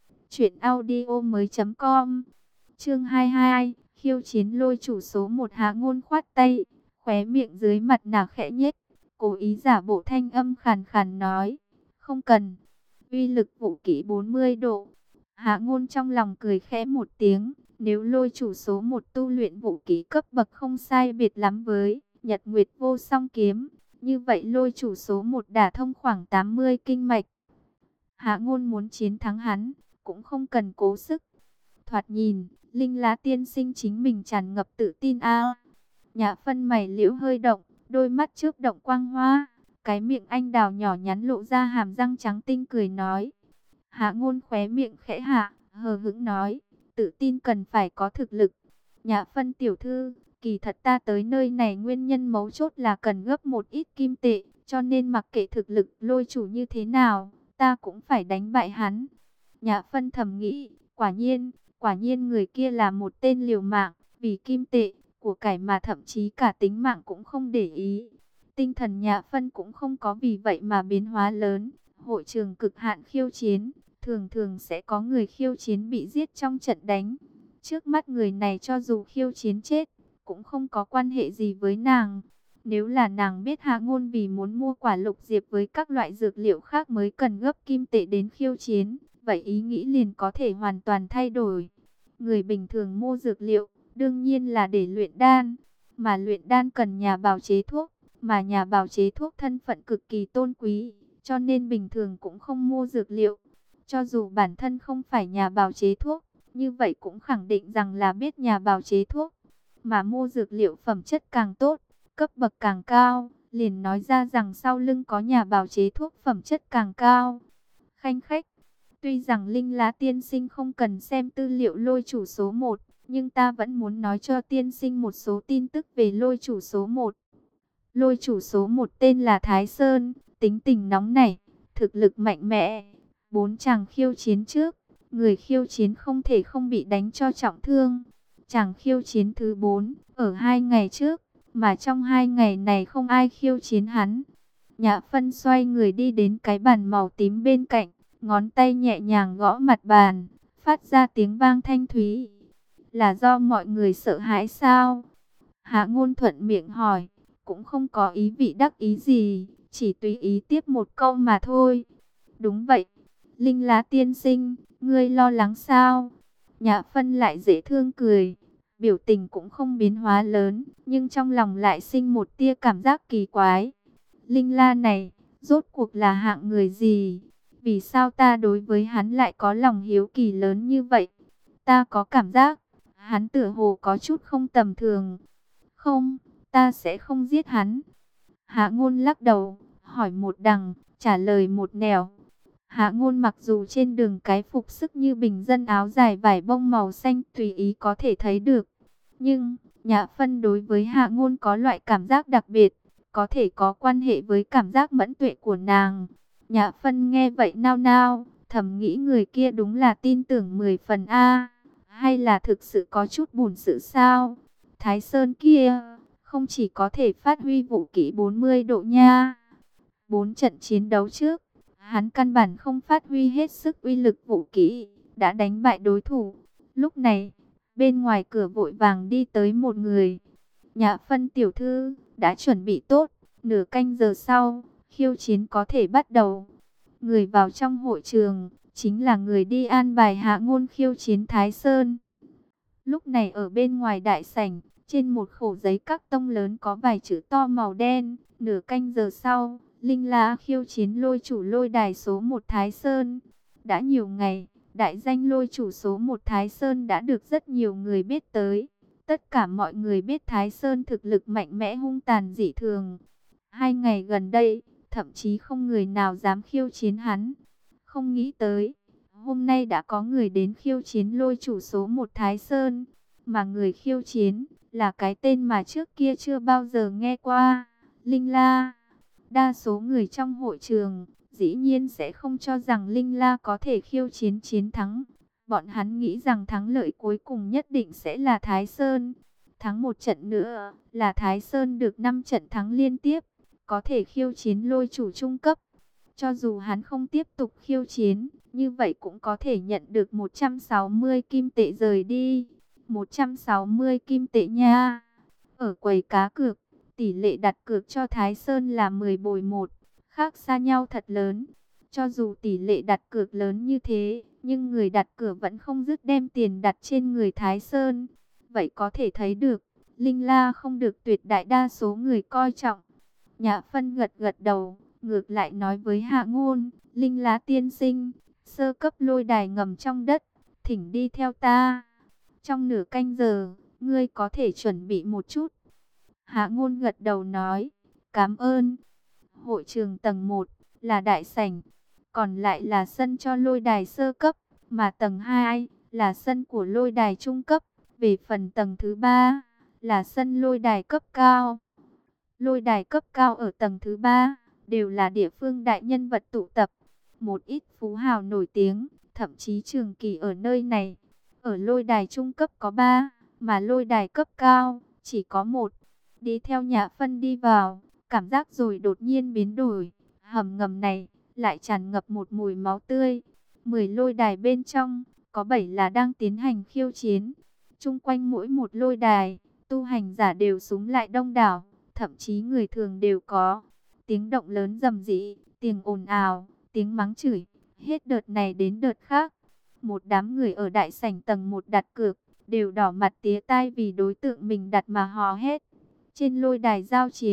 truyệnaudiomoi.com. Chương 22, khiêu chiến lôi chủ số 1. Hạ Ngôn khoát tay, khóe miệng dưới mặt nạ khẽ nhếch, cố ý giả bộ thanh âm khàn khàn nói, không cần. Uy lực vũ khí 40 độ. Hạ Ngôn trong lòng cười khẽ một tiếng, nếu lôi chủ số 1 tu luyện vũ khí cấp bậc không sai biệt lắm với Nhật Nguyệt Vô Song kiếm, như vậy lôi chủ số 1 đả thông khoảng 80 kinh mạch. Hạ Ngôn muốn chiến thắng hắn, cũng không cần cố sức. Thoạt nhìn, Linh Lá tiên sinh chính mình tràn ngập tự tin a. Nhã Phân mày liễu hơi động, đôi mắt chớp động quang hoa, cái miệng anh đào nhỏ nhắn lộ ra hàm răng trắng tinh cười nói. Hạ Ngôn khóe miệng khẽ hạ, hờ hững nói, tự tin cần phải có thực lực. Nhã Phân tiểu thư, kỳ thật ta tới nơi này nguyên nhân mấu chốt là cần gấp một ít kim tệ, cho nên mặc kệ thực lực lôi chủ như thế nào, ta cũng phải đánh bại hắn. Nhã Phân thầm nghĩ, quả nhiên người kia là một tên liều mạng, vì kim tệ, của cải mà thậm chí cả tính mạng cũng không để ý. Tinh thần Nhã Phân cũng không có vì vậy mà biến hóa lớn. Hội trường cực hạn khiêu chiến, thường thường sẽ có người khiêu chiến bị giết trong trận đánh. Trước mắt người này cho dù khiêu chiến chết, cũng không có quan hệ gì với nàng. Nếu là nàng biết Hạ Ngôn vì muốn mua quả lục diệp với các loại dược liệu khác mới cần gấp kim tệ đến khiêu chiến, vậy ý nghĩ liền có thể hoàn toàn thay đổi. Người bình thường mua dược liệu, đương nhiên là để luyện đan, mà luyện đan cần nhà bào chế thuốc. mà nhà bào chế thuốc thân phận cực kỳ tôn quý, cho nên bình thường cũng không mua dược liệu. Cho dù bản thân không phải nhà bào chế thuốc, như vậy cũng khẳng định rằng là biết nhà bào chế thuốc, mà mua dược liệu phẩm chất càng tốt, cấp bậc càng cao, liền nói ra rằng sau lưng có nhà bào chế thuốc phẩm chất càng cao. Khanh khách, tuy rằng Linh Lá tiên sinh không cần xem tư liệu lôi chủ số 1, nhưng ta vẫn muốn nói cho tiên sinh một số tin tức về lôi chủ số 1. Lôi chủ số 1 tên là Thái Sơn, tính tình nóng nảy, thực lực mạnh mẽ. 4 chàng khiêu chiến trước, người khiêu chiến không thể không bị đánh cho trọng thương. Chàng khiêu chiến thứ 4, ở 2 ngày trước, mà trong 2 ngày này không ai khiêu chiến hắn. Nhã Phân xoay người đi đến cái bàn màu tím bên cạnh, ngón tay nhẹ nhàng gõ mặt bàn, phát ra tiếng vang thanh thúy. Là do mọi người sợ hãi sao? Hạ Ngôn thuận miệng hỏi, cũng không có ý vị đắc ý gì, chỉ tùy ý tiếp một câu mà thôi. Đúng vậy, Linh Lá tiên sinh, ngươi lo lắng sao? Nhã Phân lại dễ thương cười, biểu tình cũng không biến hóa lớn, nhưng trong lòng lại sinh một tia cảm giác kỳ quái. Linh La này, rốt cuộc là hạng người gì? Vì sao ta đối với hắn lại có lòng hiếu kỳ lớn như vậy? Ta có cảm giác, hắn tựa hồ có chút không tầm thường. Không, ta sẽ không giết hắn. Hạ Ngôn lắc đầu, hỏi một đằng, trả lời một nẻo. Hạ Ngôn mặc dù trên đường cái phục sức như bình dân, áo dài vải bông màu xanh tùy ý có thể thấy được. Nhưng, Nhã Phân đối với Hạ Ngôn có loại cảm giác đặc biệt, có thể có quan hệ với cảm giác mẫn tuệ của nàng. Nhã Phân nghe vậy nao nao, thầm nghĩ người kia đúng là tin tưởng 10 phần a, hay là thực sự có chút bủn sự sao? Thái Sơn kia, không chỉ có thể phát huy vũ kỹ 40 độ nha. 4 trận chiến đấu trước, hắn căn bản không phát huy hết sức uy lực vũ kỹ, đã đánh bại đối thủ. Lúc này, bên ngoài cửa vội vàng đi tới một người. Nhã Phân tiểu thư, đã chuẩn bị tốt, nửa canh giờ sau, khiêu chiến có thể bắt đầu. Người vào trong hội trường, chính là người đi an bài Hạ Ngôn khiêu chiến Thái Sơn. Lúc này ở bên ngoài đại sảnh, trên một khổ giấy các tông lớn có vài chữ to màu đen, nửa canh giờ sau, Linh La khiêu chiến lôi chủ lôi đài số 1 Thái Sơn. Đã nhiều ngày, đại danh lôi chủ số 1 Thái Sơn đã được rất nhiều người biết tới. Tất cả mọi người biết Thái Sơn thực lực mạnh mẽ hung tàn dị thường. 2 ngày gần đây, thậm chí không người nào dám khiêu chiến hắn. Không nghĩ tới, hôm nay đã có người đến khiêu chiến lôi chủ số 1 Thái Sơn. Mà người khiêu chiến là cái tên mà trước kia chưa bao giờ nghe qua, Linh La. Đa số người trong hội trường dĩ nhiên sẽ không cho rằng Linh La có thể khiêu chiến chiến thắng. Bọn hắn nghĩ rằng thắng lợi cuối cùng nhất định sẽ là Thái Sơn. Thắng một trận nữa là Thái Sơn được 5 trận thắng liên tiếp, có thể khiêu chiến lôi chủ trung cấp. Cho dù hắn không tiếp tục khiêu chiến, như vậy cũng có thể nhận được 160 kim tệ rời đi. 160 kim tệ nha. Ở quầy cá cược, tỷ lệ đặt cược cho Thái Sơn là 10/1, khác xa nhau thật lớn. Cho dù tỷ lệ đặt cược lớn như thế, nhưng người đặt cược vẫn không dứt đem tiền đặt trên người Thái Sơn. Vậy có thể thấy được, Linh La không được tuyệt đại đa số người coi trọng. Nhã Phân gật gật đầu, ngược lại nói với Hạ Ngôn, Linh Lá tiên sinh, sơ cấp lôi đài ngầm trong đất, thỉnh đi theo ta. Trong nửa canh giờ, ngươi có thể chuẩn bị một chút. Hạ Ngôn gật đầu nói, cảm ơn. Hội trường tầng 1 là đại sảnh, còn lại là sân cho lôi đài sơ cấp, mà tầng 2 là sân của lôi đài trung cấp. Về phần tầng thứ 3 là sân lôi đài cấp cao. Lôi đài cấp cao ở tầng thứ 3 đều là địa phương đại nhân vật tụ tập. Một ít phú hào nổi tiếng, thậm chí trường kỳ ở nơi này. Ở lôi đài trung cấp có 3, mà lôi đài cấp cao chỉ có 1. Đi theo Nhã Phân đi vào, cảm giác rồi đột nhiên biến đổi. Hầm ngầm này lại tràn ngập một mùi máu tươi. 10 lôi đài bên trong, có 7 là đang tiến hành khiêu chiến. Chung quanh mỗi một lôi đài, tu hành giả đều súng lại đông đảo, thậm chí người thường đều có. Tiếng động lớn rầm rĩ, tiếng ồn ào, tiếng mắng chửi, hết đợt này đến đợt khác. Một đám người ở đại sảnh tầng 1 đặt cược, đều đỏ mặt tía tai vì đối tượng mình đặt mà hò hét. Trên lôi đài giao chiến,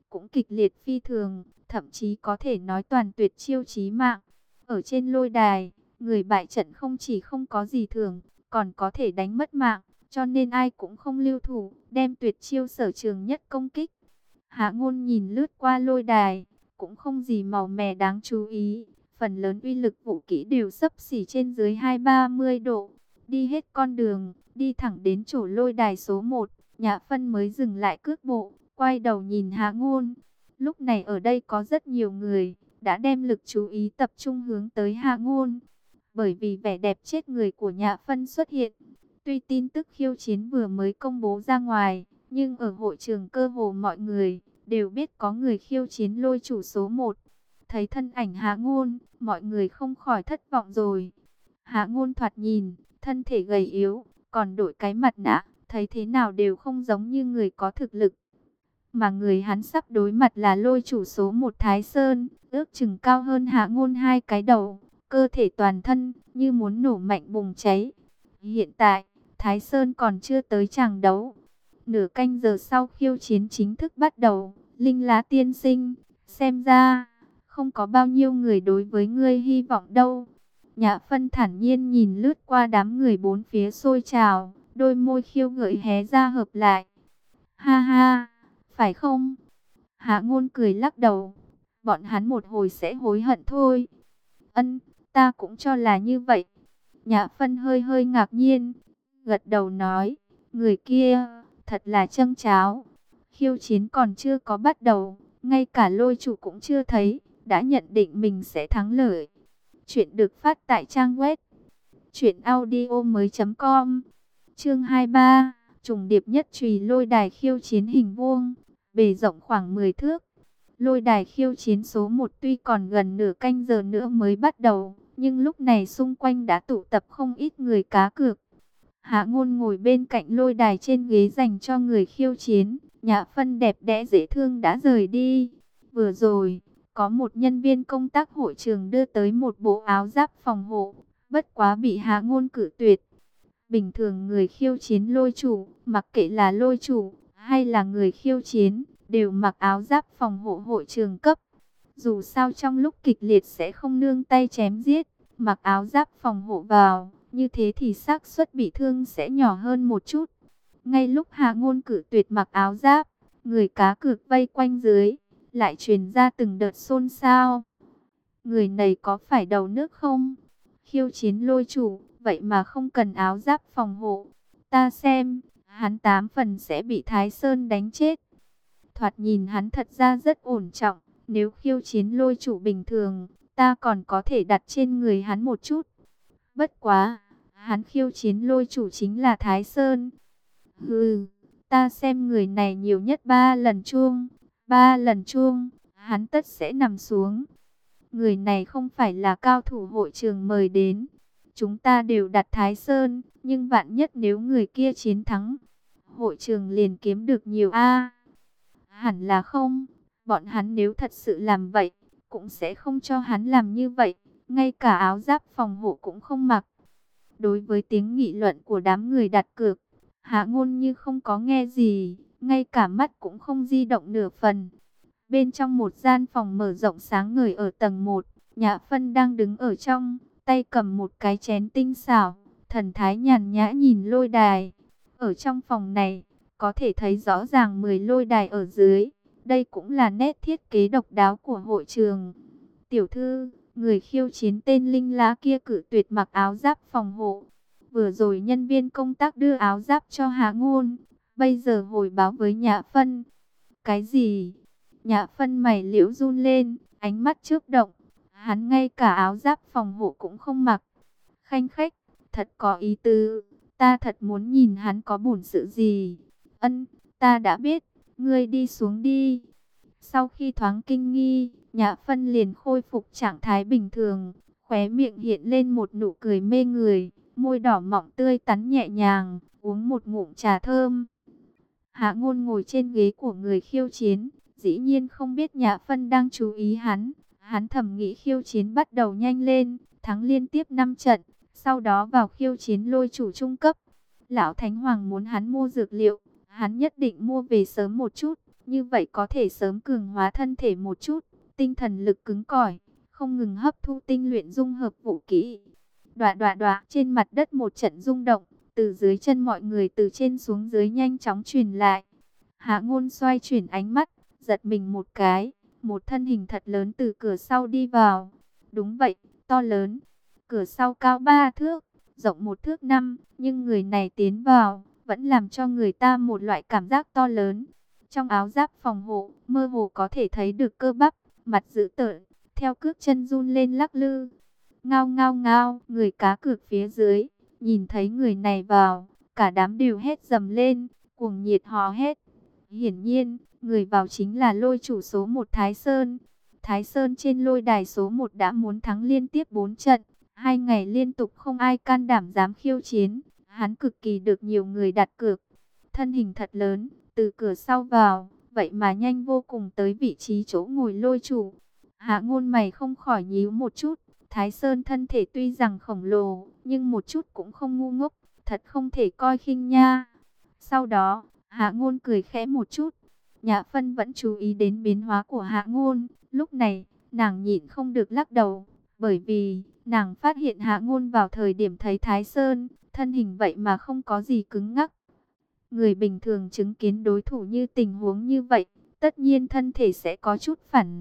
cũng kịch liệt phi thường, thậm chí có thể nói toàn tuyệt chiêu chí mạng. Ở trên lôi đài, người bại trận không chỉ không có gì thường, còn có thể đánh mất mạng, cho nên ai cũng không lưu thủ, đem tuyệt chiêu sở trường nhất công kích. Hạ Ngôn nhìn lướt qua lôi đài, cũng không gì màu mè đáng chú ý, phần lớn uy lực vũ kỹ đều xấp xỉ trên dưới 2-30 độ. Đi hết con đường, đi thẳng đến chỗ lôi đài số 1, Nhã Phân mới dừng lại cước bộ, quay đầu nhìn Hạ Ngôn. Lúc này ở đây có rất nhiều người, đã đem lực chú ý tập trung hướng tới Hạ Ngôn. Bởi vì vẻ đẹp chết người của Nhã Phân xuất hiện. Tuy tin tức khiêu chiến vừa mới công bố ra ngoài, nhưng ở hội trường cơ hồ mọi người đều biết có người khiêu chiến lôi chủ số 1. Thấy thân ảnh Hạ Ngôn, mọi người không khỏi thất vọng rồi. Hạ Ngôn thoạt nhìn, thân thể gầy yếu, còn đội cái mặt nạ, thấy thế nào đều không giống như người có thực lực. Mà người hắn sắp đối mặt là lôi chủ số 1 Thái Sơn, ước chừng cao hơn Hạ Ngôn 2 cái đầu, cơ thể toàn thân như muốn nổ mạnh bùng cháy. Hiện tại, Thái Sơn còn chưa tới tràng đấu. Nửa canh giờ sau khiêu chiến chính thức bắt đầu, Linh Lá tiên sinh, xem ra không có bao nhiêu người đối với ngươi hy vọng đâu. Nhã Phân thản nhiên nhìn lướt qua đám người bốn phía xôi trào, đôi môi khiêu gợi hé ra hợp lại. Ha ha, phải không? Hạ Ngôn cười lắc đầu. Bọn hắn một hồi sẽ hối hận thôi. Ân, ta cũng cho là như vậy. Nhã Phân hơi hơi ngạc nhiên, gật đầu nói, người kia thật là châng cháo. Khiêu chiến còn chưa có bắt đầu, ngay cả lôi chủ cũng chưa thấy, đã nhận định mình sẽ thắng lợi. Chuyện được phát tại trang web truyệnaudiomoi.com. Chương 23, trùng điệp nhất chùy lôi đài khiêu chiến hình vuông, bề rộng khoảng 10 thước. Lôi đài khiêu chiến số 1 tuy còn gần nửa canh giờ nữa mới bắt đầu, nhưng lúc này xung quanh đã tụ tập không ít người cá cược. Hạ Ngôn ngồi bên cạnh lôi đài trên ghế dành cho người khiêu chiến, Nhã Phân đẹp đẽ dễ thương đã rời đi. Vừa rồi, có một nhân viên công tác hội trường đưa tới một bộ áo giáp phòng hộ, bất quá bị Hạ Ngôn cự tuyệt. Bình thường người khiêu chiến lôi chủ, mặc kệ là lôi chủ hay là người khiêu chiến, đều mặc áo giáp phòng hộ hội trường cấp. Dù sao trong lúc kịch liệt sẽ không nương tay chém giết, mặc áo giáp phòng hộ vào, như thế thì xác suất bị thương sẽ nhỏ hơn một chút. Ngay lúc Hạ Ngôn cử tuyệt mặc áo giáp, người cá cược vây quanh dưới, lại truyền ra từng đợt xôn xao. Người này có phải đầu nước không? Khiêu chiến lôi chủ, vậy mà không cần áo giáp phòng hộ. Ta xem, hắn 8 phần sẽ bị Thái Sơn đánh chết. Thoạt nhìn hắn thật ra rất ổn trọng. Nếu khiêu chiến lôi chủ bình thường, ta còn có thể đặt trên người hắn một chút. Bất quá, hắn khiêu chiến lôi chủ chính là Thái Sơn. Hừ, ta xem người này nhiều nhất 3 lần chuông. 3 lần chuông, hắn tất sẽ nằm xuống. Người này không phải là cao thủ hội trường mời đến. Chúng ta đều đặt Thái Sơn, nhưng vạn nhất nếu người kia chiến thắng, hội trường liền kiếm được nhiều a. Hẳn là không, bọn hắn nếu thật sự làm vậy, cũng sẽ không cho hắn làm như vậy, ngay cả áo giáp phòng hộ cũng không mặc. Đối với tiếng nghị luận của đám người đặt cược, Hạ Ngôn như không có nghe gì, ngay cả mắt cũng không di động nửa phần. Bên trong một gian phòng mở rộng sáng ngời ở tầng 1, Nhã Phân đang đứng ở trong, tay cầm một cái chén tinh xảo, thần thái nhàn nhã nhìn lôi đài. Ở trong phòng này, có thể thấy rõ ràng 10 lôi đài ở dưới. Đây cũng là nét thiết kế độc đáo của hội trường. Tiểu thư, người khiêu chiến tên Linh Lá kia cự tuyệt mặc áo giáp phòng hộ. Vừa rồi nhân viên công tác đưa áo giáp cho Hạ Ngôn, bây giờ hồi báo với Nhã Phân. Cái gì? Nhã Phân mày liễu run lên, ánh mắt chớp động. Hắn ngay cả áo giáp phòng hộ cũng không mặc. Khanh khách, thật có ý tứ. Ta thật muốn nhìn hắn có bổn sự gì. Ân, ta đã biết, ngươi đi xuống đi. Sau khi thoáng kinh nghi, Nhã Phân liền khôi phục trạng thái bình thường, khóe miệng hiện lên một nụ cười mê người, môi đỏ mọng tươi tắn nhẹ nhàng, uống một ngụm trà thơm. Hạ Ngôn ngồi trên ghế của người khiêu chiến, dĩ nhiên không biết Nhã Phân đang chú ý hắn. Hắn thầm nghĩ khiêu chiến bắt đầu nhanh lên, thắng liên tiếp 5 trận, sau đó vào khiêu chiến lôi chủ trung cấp. Lão Thánh Hoàng muốn hắn mua dược liệu, hắn nhất định mua về sớm một chút, như vậy có thể sớm cường hóa thân thể một chút, tinh thần lực cứng cỏi, không ngừng hấp thu tinh luyện dung hợp vũ kỹ. Đoạ đoạ đoạ, trên mặt đất một trận rung động, từ dưới chân mọi người từ trên xuống dưới nhanh chóng truyền lại. Hạ Ngôn xoay chuyển ánh mắt, giật mình một cái, một thân hình thật lớn từ cửa sau đi vào. Đúng vậy, to lớn. Cửa sau cao 3 thước, rộng 1 thước 5, nhưng người này tiến vào, vẫn làm cho người ta một loại cảm giác to lớn. Trong áo giáp phòng hộ, mơ hồ có thể thấy được cơ bắp, mặt dữ tợn, theo cước chân run lên lắc lư. Ngao ngao ngao, người cá cược phía dưới, nhìn thấy người này vào, cả đám đều hét dầm lên, cuồng nhiệt hò hét. Hiển nhiên, người vào chính là lôi chủ số 1 Thái Sơn. Thái Sơn trên lôi đài số 1 đã muốn thắng liên tiếp 4 trận, 2 ngày liên tục không ai can đảm dám khiêu chiến. Hắn cực kỳ được nhiều người đặt cược. Thân hình thật lớn, từ cửa sau vào, vậy mà nhanh vô cùng tới vị trí chỗ ngồi lôi chủ. Hạ Ngôn mày không khỏi nhíu một chút. Thái Sơn thân thể tuy rằng khổng lồ, nhưng một chút cũng không ngu ngốc, thật không thể coi khinh nha. Sau đó, Hạ Ngôn cười khẽ một chút. Nhã Phân vẫn chú ý đến biến hóa của Hạ Ngôn. Lúc này, nàng nhịn không được lắc đầu, bởi vì nàng phát hiện Hạ Ngôn vào thời điểm thấy Thái Sơn, thân hình vậy mà không có gì cứng ngắc. Người bình thường chứng kiến đối thủ như tình huống như vậy, tất nhiên thân thể sẽ có chút phản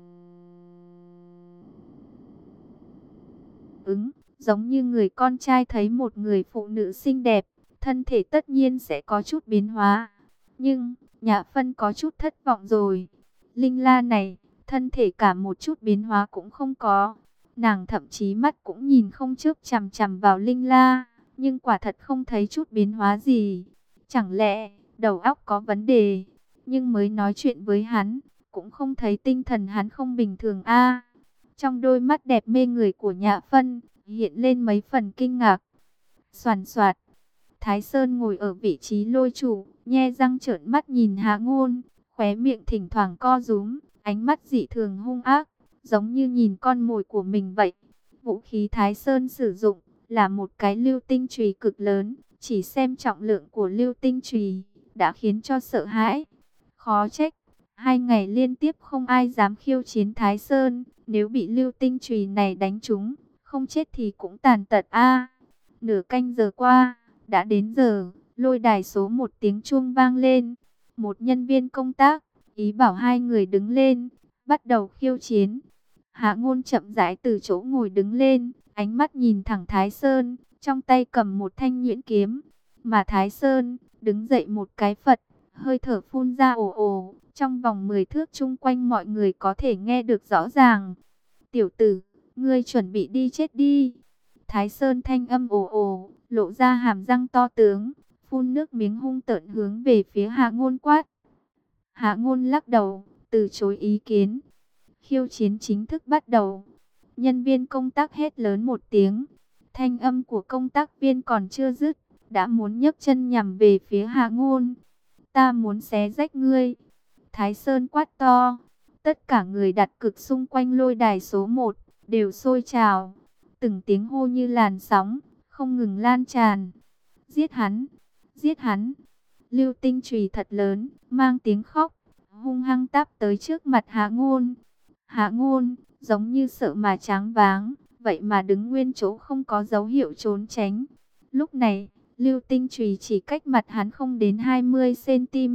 ứng, giống như người con trai thấy một người phụ nữ xinh đẹp, thân thể tất nhiên sẽ có chút biến hóa. Nhưng, Nhã Phân có chút thất vọng rồi. Linh La này, thân thể cả một chút biến hóa cũng không có. Nàng thậm chí mắt cũng nhìn không chớp chằm chằm vào Linh La, nhưng quả thật không thấy chút biến hóa gì. Chẳng lẽ, đầu óc có vấn đề? Nhưng mới nói chuyện với hắn, cũng không thấy tinh thần hắn không bình thường a. Trong đôi mắt đẹp mê người của Nhã Phân, hiện lên mấy phần kinh ngạc. Soàn soạt, Thái Sơn ngồi ở vị trí lôi chủ, nhe răng trợn mắt nhìn Hạ Ngôn, khóe miệng thỉnh thoảng co rúm, ánh mắt dị thường hung ác, giống như nhìn con mồi của mình vậy. Vũ khí Thái Sơn sử dụng là một cái lưu tinh chùy cực lớn, chỉ xem trọng lượng của lưu tinh chùy đã khiến cho sợ hãi. Khó trách, 2 ngày liên tiếp không ai dám khiêu chiến Thái Sơn, nếu bị lưu tinh chùy này đánh trúng, không chết thì cũng tàn tật a. Nửa canh giờ qua, đã đến giờ, lôi đài số 1 tiếng chuông vang lên. Một nhân viên công tác, ý bảo hai người đứng lên, bắt đầu khiêu chiến. Hạ Ngôn chậm rãi từ chỗ ngồi đứng lên, ánh mắt nhìn thẳng Thái Sơn, trong tay cầm một thanh nhuyễn kiếm. Mà Thái Sơn, đứng dậy một cái Phật, hơi thở phun ra ồ ồ, trong vòng 10 thước chung quanh mọi người có thể nghe được rõ ràng. Tiểu tử, ngươi chuẩn bị đi chết đi. Thái Sơn thanh âm ồ ồ, lộ ra hàm răng to tướng, phun nước miếng hung tợn hướng về phía Hạ Ngôn quát. Hạ Ngôn lắc đầu, từ chối ý kiến. Khiêu chiến chính thức bắt đầu. Nhân viên công tác hét lớn một tiếng. Thanh âm của công tác viên còn chưa dứt, đã muốn nhấc chân nhằm về phía Hạ Ngôn. Ta muốn xé rách ngươi. Thái Sơn quát to. Tất cả người đặt cược xung quanh lôi đài số 1 đều sôi trào. Từng tiếng hô như làn sóng, không ngừng lan tràn. Giết hắn, giết hắn. Lưu tinh chùy thật lớn, mang tiếng khóc, hung hăng táp tới trước mặt Hạ Ngôn. Hạ Ngôn, giống như sợ mà choáng váng, vậy mà đứng nguyên chỗ không có dấu hiệu trốn tránh. Lúc này, lưu tinh chùy chỉ cách mặt hắn không đến 20 cm.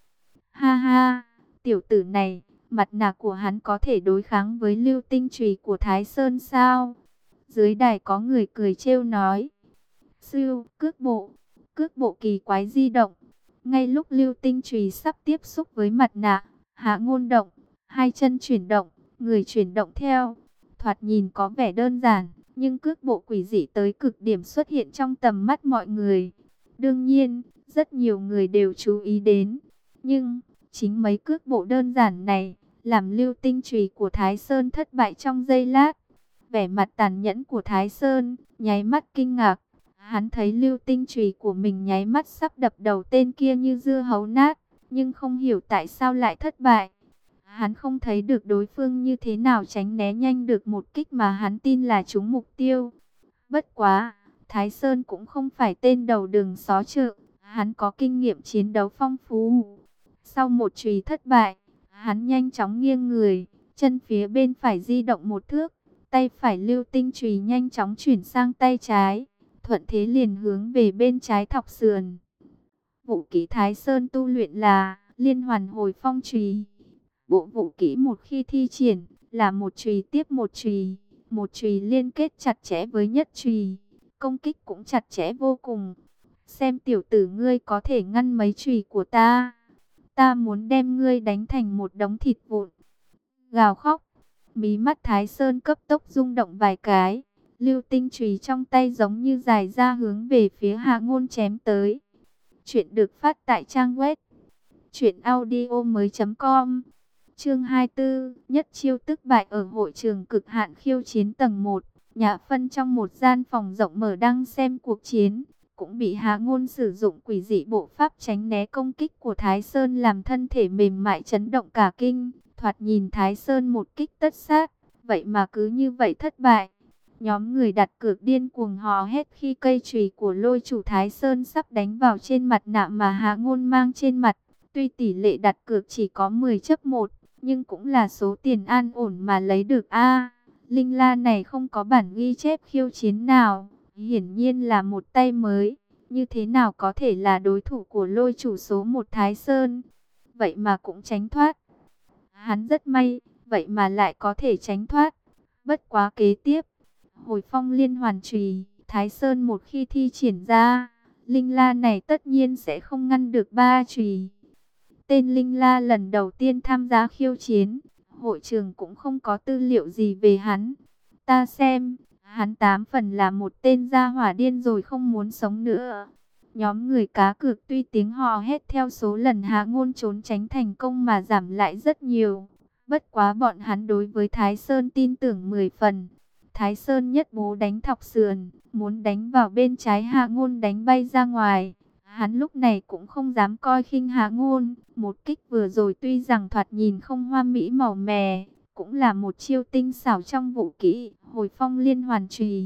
Ha ha, tiểu tử này, mặt nạ của hắn có thể đối kháng với lưu tinh chùy của Thái Sơn sao? Dưới đài có người cười trêu nói. Siêu, cước bộ kỳ quái di động. Ngay lúc lưu tinh chùy sắp tiếp xúc với mặt nạ, Hạ Ngôn động, hai chân chuyển động, người chuyển động theo. Thoạt nhìn có vẻ đơn giản, nhưng cước bộ quỷ dị tới cực điểm xuất hiện trong tầm mắt mọi người. Đương nhiên, rất nhiều người đều chú ý đến. Nhưng, chính mấy cước bộ đơn giản này, làm lưu tinh chùy của Thái Sơn thất bại trong giây lát. Vẻ mặt tàn nhẫn của Thái Sơn, nháy mắt kinh ngạc. Hắn thấy lưu tinh chùy của mình nháy mắt sắp đập đầu tên kia như dưa hấu nát, nhưng không hiểu tại sao lại thất bại. Hắn không thấy được đối phương như thế nào tránh né nhanh được một kích mà hắn tin là trúng mục tiêu. Bất quá, Thái Sơn cũng không phải tên đầu đường xó chợ, hắn có kinh nghiệm chiến đấu phong phú. Sau một chùy thất bại, hắn nhanh chóng nghiêng người, chân phía bên phải di động một thước, tay phải lưu tinh chùy nhanh chóng chuyển sang tay trái, thuận thế liền hướng về bên trái thọc sườn. Vũ kỹ Thái Sơn tu luyện là liên hoàn hồi phong chùy. Bộ vũ kỹ một khi thi triển là một chùy tiếp một chùy liên kết chặt chẽ với nhất chùy, công kích cũng chặt chẽ vô cùng. Xem tiểu tử ngươi có thể ngăn mấy chùy của ta. Ta muốn đem ngươi đánh thành một đống thịt vụn. Gào khóc, mí mắt Thái Sơn cấp tốc rung động vài cái. Lưu tinh chùy trong tay giống như dài ra hướng về phía Hạ Ngôn chém tới. Chuyện được phát tại trang web truyệnaudiomoi.com. Chương 24, nhất chiêu tức bại ở hội trường cực hạn khiêu chiến tầng 1. Nhã Phân trong một gian phòng rộng mở đang xem cuộc chiến, cũng bị Hạ Ngôn sử dụng quỷ dị bộ pháp tránh né công kích của Thái Sơn làm thân thể mềm mại chấn động cả kinh. Thoạt nhìn Thái Sơn một kích tất sát, vậy mà cứ như vậy thất bại. Nhóm người đặt cược điên cuồng hò hét khi cây chùy của lôi chủ Thái Sơn sắp đánh vào trên mặt nạ mà Hạ Ngôn mang trên mặt. Tuy tỷ lệ đặt cược chỉ có 10-1, nhưng cũng là số tiền an ổn mà lấy được a. Linh La này không có bản ghi chép khiêu chiến nào, hiển nhiên là một tay mới, như thế nào có thể là đối thủ của lôi chủ số 1 Thái Sơn. Vậy mà cũng tránh thoát. Hắn rất may, vậy mà lại có thể tránh thoát. Bất quá kế tiếp, hồi phong liên hoàn chùy, Thái Sơn một khi thi triển ra, Linh La này tất nhiên sẽ không ngăn được ba chùy. Tên Linh La lần đầu tiên tham gia khiêu chiến, hội trường cũng không có tư liệu gì về hắn. Ta xem, hắn 8 phần là một tên gia hỏa điên rồi không muốn sống nữa. Nhóm người cá cược tuy tiếng hò hét theo số lần Hạ Ngôn trốn tránh thành công mà giảm lại rất nhiều. Bất quá bọn hắn đối với Thái Sơn tin tưởng 10 phần. Thái Sơn nhất bố đánh thọc sườn, muốn đánh vào bên trái Hạ Ngôn đánh bay ra ngoài. Hắn lúc này cũng không dám coi khinh Hạ Ngôn. Một kích vừa rồi tuy rằng thoạt nhìn không hoa mỹ màu mè, cũng là một chiêu tinh xảo trong vũ kỹ hồi phong liên hoàn chùy.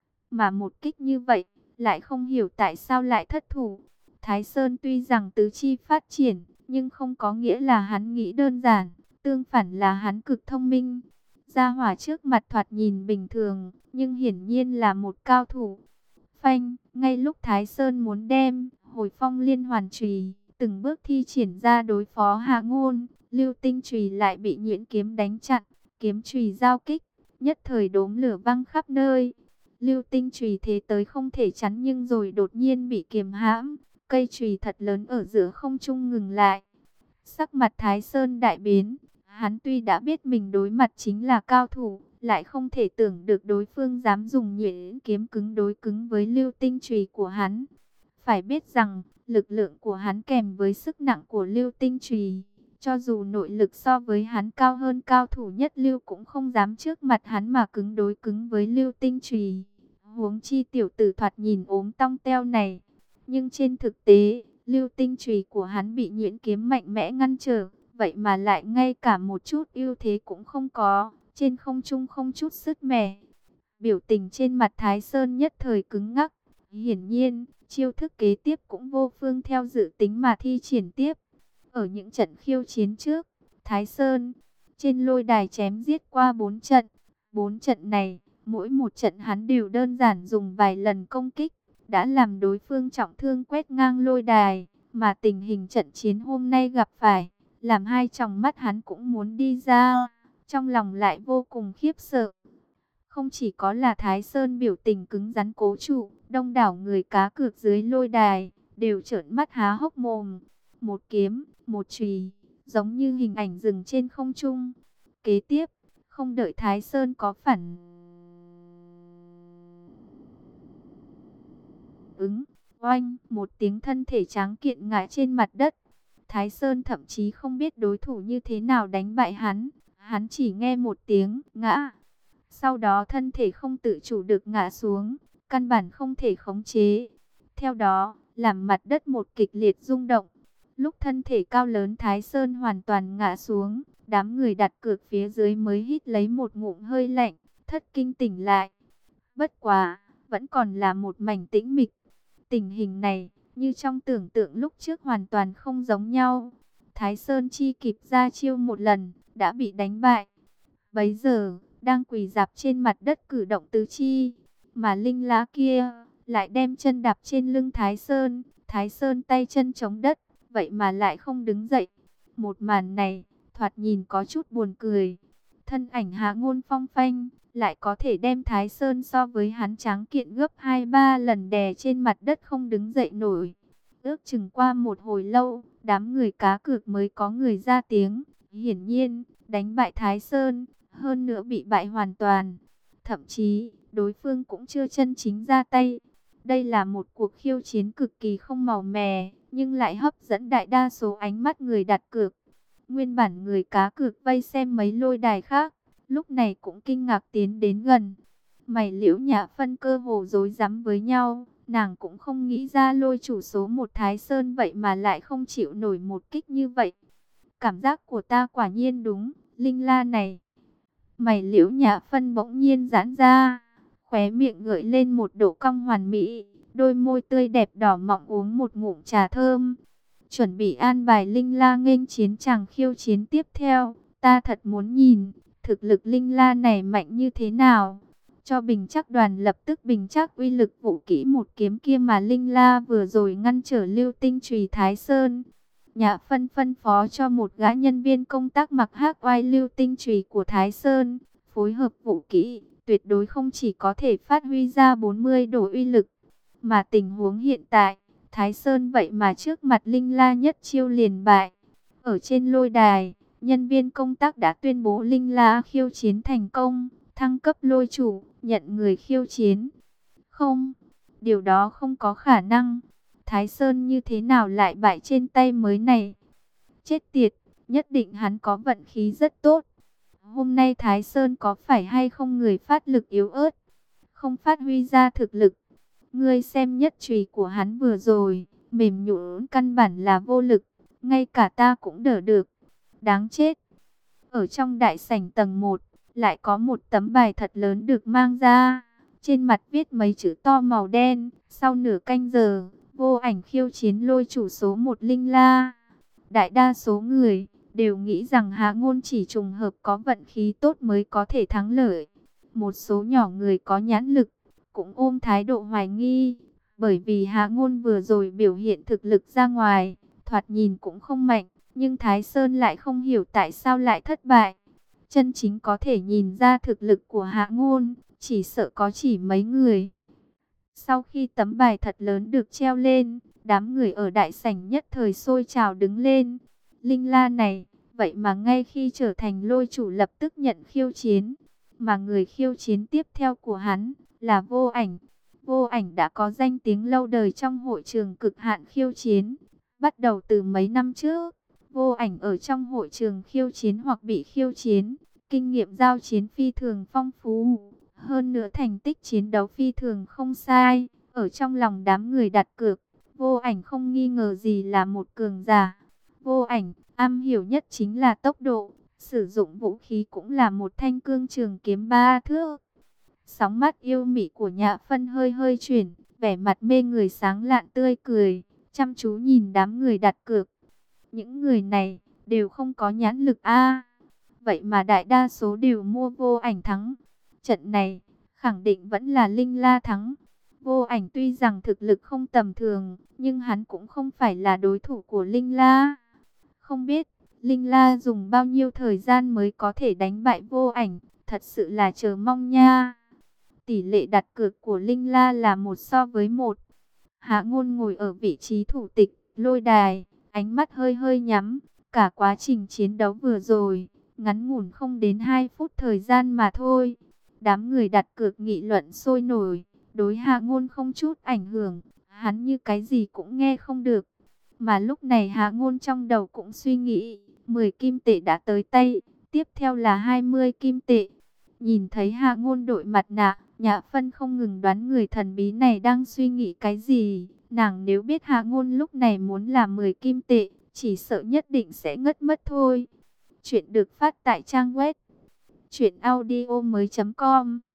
Mà một kích như vậy, lại không hiểu tại sao lại thất thủ. Thái Sơn tuy rằng tứ chi phát triển, nhưng không có nghĩa là hắn nghĩ đơn giản. Tương phản là hắn cực thông minh. Gia hỏa trước mặt thoạt nhìn bình thường, nhưng hiển nhiên là một cao thủ. Phanh, ngay lúc Thái Sơn muốn đem hồi phong liên hoàn chùy từng bước thi triển ra đối phó Hạ Ngôn, lưu tinh chùy lại bị nhuyễn kiếm đánh chặn, kiếm chùy giao kích, nhất thời đốm lửa văng khắp nơi. Lưu tinh chùy thế tới không thể chắn nhưng rồi đột nhiên bị kiềm hãm, cây chùy thật lớn ở giữa không trung ngừng lại. Sắc mặt Thái Sơn đại biến, hắn tuy đã biết mình đối mặt chính là cao thủ, lại không thể tưởng được đối phương dám dùng nhuyễn kiếm cứng đối cứng với lưu tinh chùy của hắn. Phải biết rằng, lực lượng của hắn kèm với sức nặng của lưu tinh chùy, cho dù nội lực so với hắn cao hơn cao thủ nhất lưu cũng không dám trước mặt hắn mà cứng đối cứng với lưu tinh chùy. Huống chi tiểu tử thoạt nhìn ốm tong teo này, nhưng trên thực tế, lưu tinh chùy của hắn bị nhuyễn kiếm mạnh mẽ ngăn trở, vậy mà lại ngay cả một chút ưu thế cũng không có, trên không trung không chút sứt mẻ. Biểu tình trên mặt Thái Sơn nhất thời cứng ngắc, hiển nhiên, chiêu thức kế tiếp cũng vô phương theo dự tính mà thi triển tiếp. Ở những trận khiêu chiến trước, Thái Sơn trên lôi đài chém giết qua 4 trận. 4 trận này, mỗi một trận hắn đều đơn giản dùng vài lần công kích, đã làm đối phương trọng thương quét ngang lôi đài. Mà tình hình trận chiến hôm nay gặp phải, làm hai tròng mắt hắn cũng muốn đi ra, trong lòng lại vô cùng khiếp sợ. Không chỉ có là Thái Sơn biểu tình cứng rắn cố trụ, đông đảo người cá cược dưới lôi đài đều trợn mắt há hốc mồm. Một kiếm, một chùy, giống như hình ảnh dừng trên không trung. Kế tiếp, không đợi Thái Sơn có phản ứng, oanh, một tiếng thân thể tráng kiện ngã trên mặt đất. Thái Sơn thậm chí không biết đối thủ như thế nào đánh bại hắn, hắn chỉ nghe một tiếng ngã. Sau đó thân thể không tự chủ được ngã xuống, căn bản không thể khống chế. Theo đó, làm mặt đất một kịch liệt rung động. Lúc thân thể cao lớn Thái Sơn hoàn toàn ngã xuống, đám người đặt cược phía dưới mới hít lấy một ngụm hơi lạnh, thất kinh tỉnh lại. Bất quá, vẫn còn là một mảnh tĩnh mịch. Tình hình này, như trong tưởng tượng lúc trước hoàn toàn không giống nhau. Thái Sơn chi kịp ra chiêu một lần, đã bị đánh bại. Bấy giờ, đang quỳ rạp trên mặt đất cử động tứ chi, mà Linh Lá kia lại đem chân đạp trên lưng Thái Sơn. Thái Sơn tay chân chống đất, vậy mà lại không đứng dậy. Một màn này, thoạt nhìn có chút buồn cười. Thân ảnh Hạ Ngôn phong phanh, lại có thể đem Thái Sơn so với hắn tráng kiện gấp 2-3 lần đè trên mặt đất không đứng dậy nổi. Ước chừng qua một hồi lâu, đám người cá cược mới có người ra tiếng. Hiển nhiên, đánh bại Thái Sơn, hơn nữa bị bại hoàn toàn. Thậm chí, đối phương cũng chưa chân chính ra tay. Đây là một cuộc khiêu chiến cực kỳ không màu mè, nhưng lại hấp dẫn đại đa số ánh mắt người đặt cược. Nguyên bản người cá cược vây xem mấy lôi đài khác, lúc này cũng kinh ngạc tiến đến gần. Mày Liễu Nhã Phân cơ hồ rối rắm với nhau, nàng cũng không nghĩ ra lôi chủ số 1 Thái Sơn vậy mà lại không chịu nổi một kích như vậy. Cảm giác của ta quả nhiên đúng, Linh La này. Mày Liễu Nhã Phân bỗng nhiên giãn ra, khóe miệng gợi lên một độ cong hoàn mỹ, đôi môi tươi đẹp đỏ mọng uống một ngụm trà thơm. Chuẩn bị an bài Linh La nghênh chiến chàng khiêu chiến tiếp theo, ta thật muốn nhìn, thực lực Linh La này mạnh như thế nào. Cho Bình Trắc đoàn lập tức bình chắc uy lực vũ kỹ một kiếm kia mà Linh La vừa rồi ngăn trở Lưu Tinh chùy Thái Sơn. Nhã Phân phân phó cho một gã nhân viên công tác mặc hắc oai Lưu Tinh chùy của Thái Sơn, phối hợp vũ kỹ, tuyệt đối không chỉ có thể phát huy ra 40 độ uy lực, mà tình huống hiện tại, Thái Sơn vậy mà trước mặt Linh La nhất chiêu liền bại. Ở trên lôi đài, nhân viên công tác đã tuyên bố Linh La khiêu chiến thành công, thăng cấp lôi chủ, nhận người khiêu chiến. Không, điều đó không có khả năng. Thái Sơn như thế nào lại bại trên tay mới này? Chết tiệt, nhất định hắn có vận khí rất tốt. Hôm nay Thái Sơn có phải hay không người phát lực yếu ớt, không phát huy ra thực lực? Ngươi xem nhất chùy của hắn vừa rồi, mềm nhũn căn bản là vô lực, ngay cả ta cũng đỡ được. Đáng chết. Ở trong đại sảnh tầng 1, lại có một tấm bài thật lớn được mang ra. Trên mặt viết mấy chữ to màu đen, sau nửa canh giờ, Vô Ảnh khiêu chiến lôi chủ số 1 Linh La. Đại đa số người đều nghĩ rằng Hạ Ngôn chỉ trùng hợp có vận khí tốt mới có thể thắng lợi. Một số nhỏ người có nhãn lực cũng ôm thái độ hoài nghi, bởi vì Hạ Ngôn vừa rồi biểu hiện thực lực ra ngoài, thoạt nhìn cũng không mạnh, nhưng Thái Sơn lại không hiểu tại sao lại thất bại. Chân chính có thể nhìn ra thực lực của Hạ Ngôn, chỉ sợ có chỉ mấy người. Sau khi tấm bài thật lớn được treo lên, đám người ở đại sảnh nhất thời sôi trào đứng lên. Linh La này, vậy mà ngay khi trở thành lôi chủ lập tức nhận khiêu chiến, mà người khiêu chiến tiếp theo của hắn là Vô Ảnh. Vô Ảnh đã có danh tiếng lâu đời trong hội trường cực hạn khiêu chiến. Bắt đầu từ mấy năm trước, Vô Ảnh ở trong hội trường khiêu chiến hoặc bị khiêu chiến, kinh nghiệm giao chiến phi thường phong phú, hơn nữa thành tích chiến đấu phi thường không sai. Ở trong lòng đám người đặt cược, Vô Ảnh không nghi ngờ gì là một cường giả. Vô Ảnh am hiểu nhất chính là tốc độ, sử dụng vũ khí cũng là một thanh cương trường kiếm 3 thước. Sóng mắt yêu mị của Nhã Phân hơi hơi chuyển, vẻ mặt mê người sáng lạn tươi cười, chăm chú nhìn đám người đặt cược. Những người này đều không có nhãn lực a, vậy mà đại đa số đều mua Vô Ảnh thắng. Trận này khẳng định vẫn là Linh La thắng. Vô Ảnh tuy rằng thực lực không tầm thường, nhưng hắn cũng không phải là đối thủ của Linh La. Không biết Linh La dùng bao nhiêu thời gian mới có thể đánh bại Vô Ảnh, thật sự là chờ mong nha. Tỷ lệ đặt cược của Linh La là 1:1. Hạ Ngôn ngồi ở vị trí thủ tịch lôi đài, ánh mắt hơi hơi nhắm. Cả quá trình chiến đấu vừa rồi, ngắn ngủn không đến 2 phút thời gian mà thôi. Đám người đặt cược nghị luận sôi nổi, đối Hạ Ngôn không chút ảnh hưởng, hắn như cái gì cũng nghe không được. Mà lúc này Hạ Ngôn trong đầu cũng suy nghĩ, 10 kim tệ đã tới tay, tiếp theo là 20 kim tệ. Nhìn thấy Hạ Ngôn đội mặt nạ, Nhã Phân không ngừng đoán người thần bí này đang suy nghĩ cái gì. Nàng nếu biết Hạ Ngôn lúc này muốn làm 10 kim tệ, chỉ sợ nhất định sẽ ngất mất thôi. Chuyện được phát tại trang web truyệnaudiomoi.com